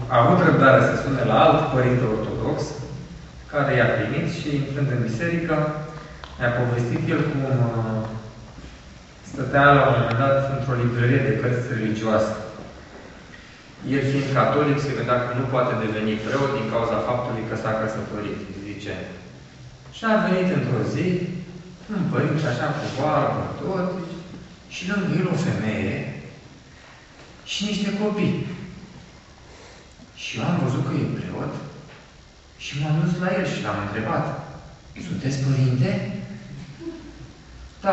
avut răbdare să sune la alt părinte ortodox, care i-a primit și, intrând în biserică, mi-a povestit el cum stătea la un moment dat într-o librărie de cărți religioase. El, fiind catolic, se gândea că nu poate deveni preot din cauza faptului că s-a căsătorit, zice. Și a venit într-o zi, un părinte așa cu barbă, tot, și lângă el o femeie și niște copii. Și eu am văzut că e preot și m-am dus la el și l-am întrebat: sunteți părinte? Da.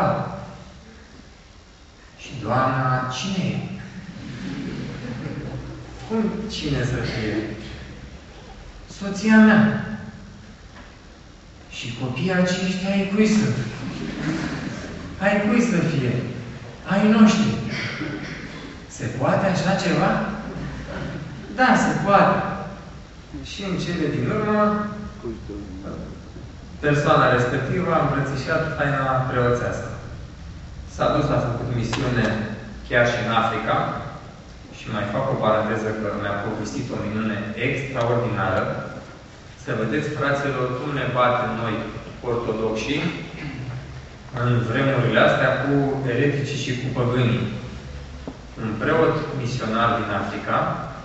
Și doamna, cine e? Cum cine să fie? Soția mea. Și copiii aceștia ai cui sunt? Ai cui să fie? Ai noștri. Se poate așa ceva? Da, se poate. Și în cele din urmă, persoana respectivă a îmbrățișat taina preoțească. S-a dus, a făcut misiune chiar și în Africa. Și mai fac o paranteză că mi-a povestit o minune extraordinară. Să vedeți, fraților, cum ne batem noi ortodoxii în vremurile astea cu ereticii și cu păgânii. Un preot misionar din Africa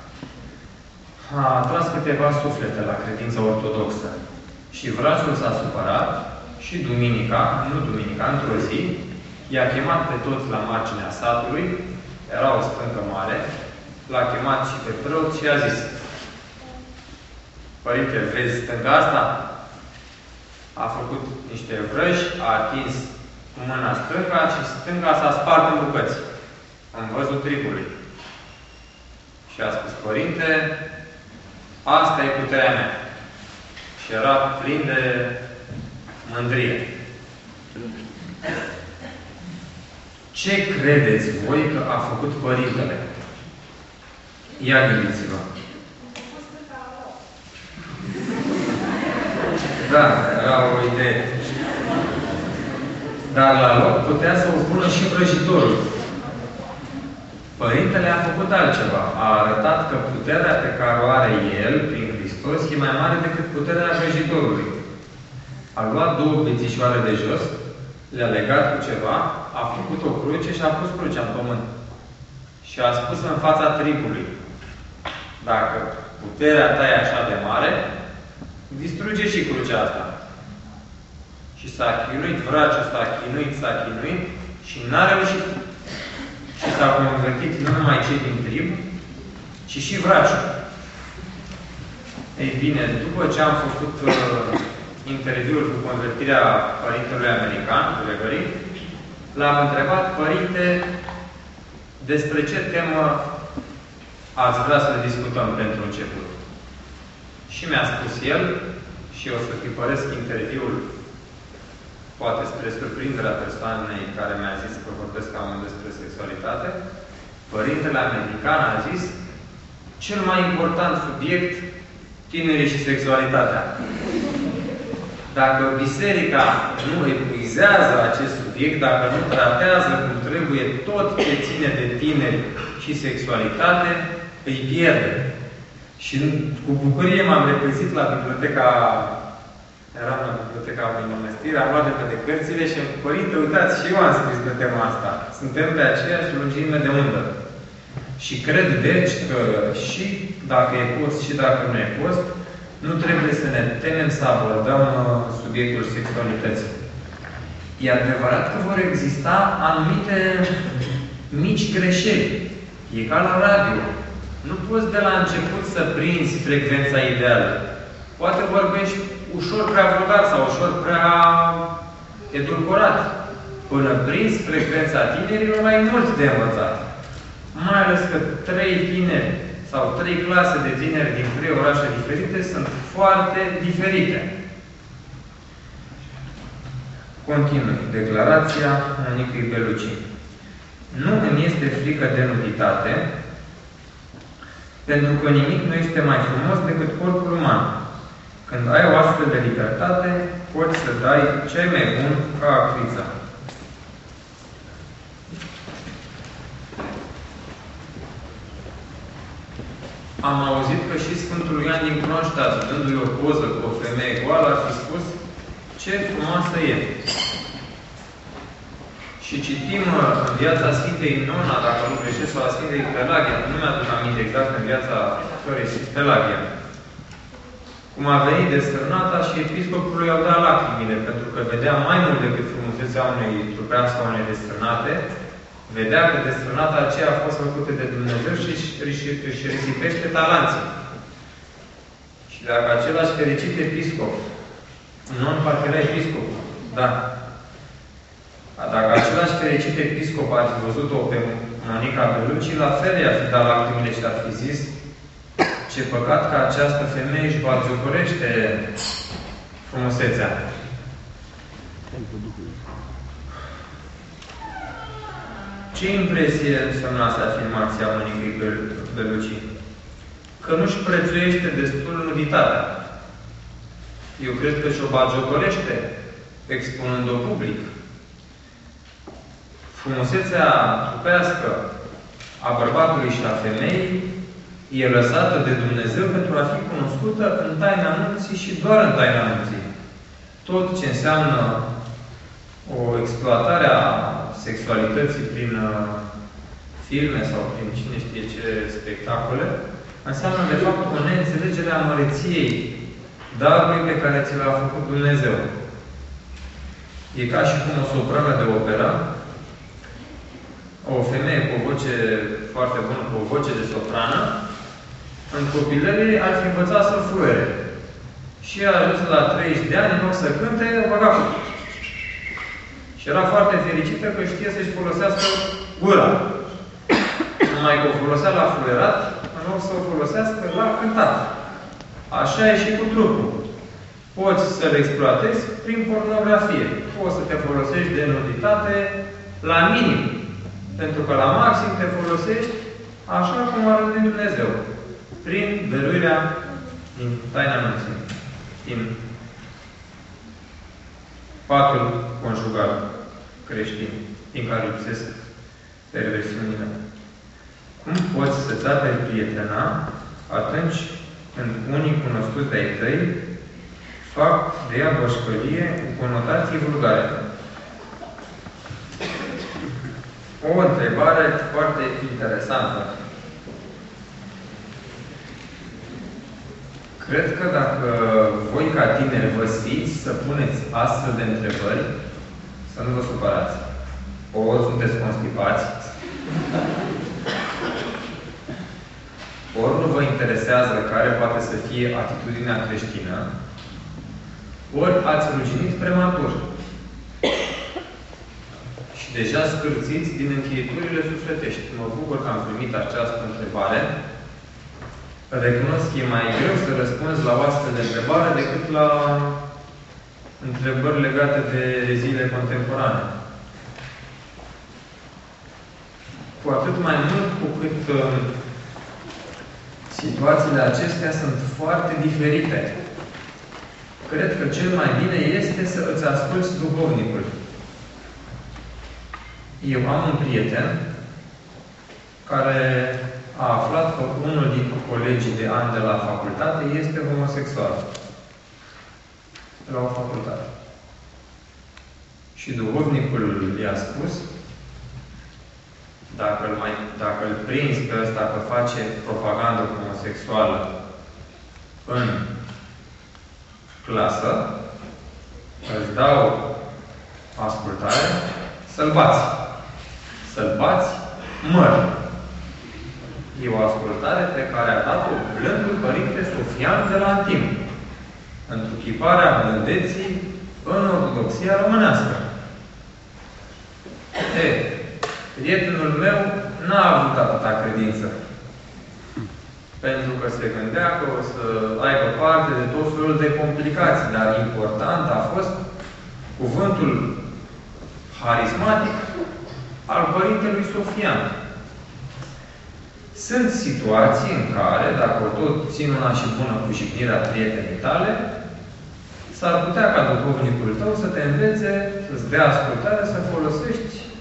a atras câteva suflete la credința ortodoxă. Și vraciul s-a supărat și duminica, într-o zi, i-a chemat pe toți la marginea satului, era o stâncă mare, l-a chemat și pe preot și i-a zis: părinte, vezi stânga asta? A făcut niște vrăji, a atins cu mâna stânga și stânga s-a spart în bucăți. Am văzut tripului. Și a spus: părinte, asta e puterea mea. Și era plin de mândrie. Ce credeți voi că a făcut părintele? Ia gândiți-vă. Da, era o idee. Dar la loc putea să o pună și vrăjitorul. Părintele a făcut altceva. A arătat că puterea pe care o are el, prin Hristos, e mai mare decât puterea vrăjitorului. A luat două bețișoare de jos, le-a legat cu ceva, a făcut o cruce și a pus crucea în pământ. Și a spus în fața tribului: dacă puterea ta e așa de mare, distruge și crucea asta. Și s-a chinuit, vraciul s-a chinuit și n-a reușit. Și s-a convertit nu numai cei din trib, ci și vraciul. Ei bine, după ce am făcut interviul cu convertirea părintelui american, Gregory, l-am întrebat: părinte, despre ce temă ați vrea să discutăm pentru început? Și mi-a spus el, și o să tipăresc interviul, poate spre surprinderea persoanei care mi-a zis că vorbesc cam despre sexualitate, părintele american a zis: cel mai important subiect, tinerii și sexualitatea. Dacă biserica nu epuizează acest subiect, dacă nu tratează cum trebuie tot ce ține de tineri și sexualitate, îi pierde. Și cu bucurie m-am repezit la biblioteca, eram la biblioteca unui mănăstire, am luat de cărțile și părinte, uitați, și eu am scris pe tema asta. Suntem pe aceeași lungime de undă. Și cred, deci, că și dacă e post și dacă nu e post, nu trebuie să ne temem să abordăm subiectul sexualității. E adevărat că vor exista anumite mici greșeli. E ca la radio. Nu poți de la început să prinzi frecvența ideală. Poate vorbești ușor prea vulgar sau ușor prea edulcorat. Până prinzi frecvența tinerilor, mai mult de învățat. Mai ales că 3 tineri sau 3 clase de tineri din 3 orașe diferite sunt foarte diferite. Continui. Declarația Monicăi Belucii. Nu îmi este frică de nuditate, pentru că nimic nu este mai frumos decât corpul uman. Când ai o astfel de libertate, poți să dai cel mai bun ca actrița. am auzit că și Sfântul Ioan din Kronstadt, dându-i o poză cu o femeie goală, a fi spus ce frumoasă e. Și citim în viața Sfintei Nona, dacă nu greșesc, sau a Sfintei Pelagia, nu mi-aduc aminte exact în viața Sfintei Pelagia, cum a venit desfrânata și episcopului i-au dat lacrimile, pentru că vedea mai mult decât frumusețea unei trupească, unei desfrânate, vedea că desfrânata aceea a fost făcută de Dumnezeu și își risipește talanții. Și dacă același fericit episcop, non parcă era episcopul, da, dacă același fericit episcop ar fi văzut-o pe Monica Bellucci, la fel i-ar fi dat lacrimile și ar fi zis: ce păcat că această femeie își batjocorește frumusețea. Ce impresie însemnase afirmația Monicăi Bellucci? Că nu-și prețuiește destul nuditatea. Eu cred că și-o batjocorește, expunând-o public. Frumusețea trupească a bărbatului și a femeii e lăsată de Dumnezeu pentru a fi cunoscută în taina nunții și doar în taina nunții. Tot ce înseamnă o exploatare a sexualității prin filme sau prin cine știe ce spectacole, înseamnă de fapt o neînțelegere a măreției darului pe care ți l-a făcut Dumnezeu. E ca și cum o soprană de opera, o femeie cu o voce foarte bună, cu o voce de soprană, în copilărie ar fi învățat să fluiere. Și a ajuns la 30 de ani, în loc să cânte, o băga cu. Și era foarte fericită că știe să-și folosească gura. Numai că o folosea la fluierat, în loc să o folosească la cântat. Așa e și cu trupul. Poți să-l exploatezi prin pornografie. Poți să te folosești de nuditate la minim. Pentru că la maxim te folosești așa cum a rândit Dumnezeu. Prin dăruirea din taina nunții. Din patul conjugal creștin, din care lipsesc perversiunile. Cum poți să-ți aperi prietena atunci când unii cunoscuți de-ai tăi fac de ea bășcălie cu conotații vulgare? O întrebare foarte interesantă. Cred că dacă voi, ca tineri, vă sfiți să puneți astfel de întrebări, să nu vă supărați. Ori sunteți constipați, ori nu vă interesează care poate să fie atitudinea creștină, ori ați ruginit prematur. Și deja scârțiți din încheieturile sufletești. Mă bucur că am primit această întrebare. Recunosc că e mai greu să răspunzi la o astfel de întrebare decât la întrebări legate de zile contemporane. Cu atât mai mult cu cât situațiile acestea sunt foarte diferite. Cred că cel mai bine este să îți asculți duhovnicul. Eu am un prieten care a aflat că unul din colegii de ani de la facultate este homosexual. La o facultate. Și duhovnicul i-a spus: dacă îl prinzi pe ăsta că face propagandă homosexuală în clasă, îți dau ascultare, să-l bați. Să-l bați măr. E o ascultare pe care a dat-o blândul Părinte Sofian de la Antim, întruchiparea blândeții în ortodoxia românească. Prietenul meu n-a avut atâta credință. Pentru că se gândea că o să aibă parte de tot felul de complicații, dar important a fost cuvântul harismatic al Părintelui Sofian. Sunt situații în care, dacă o tot țin una și bună cu jignirea prietenii tale, s-ar putea ca duhovnicul tău să te învețe, să-ți dea ascultare, să folosești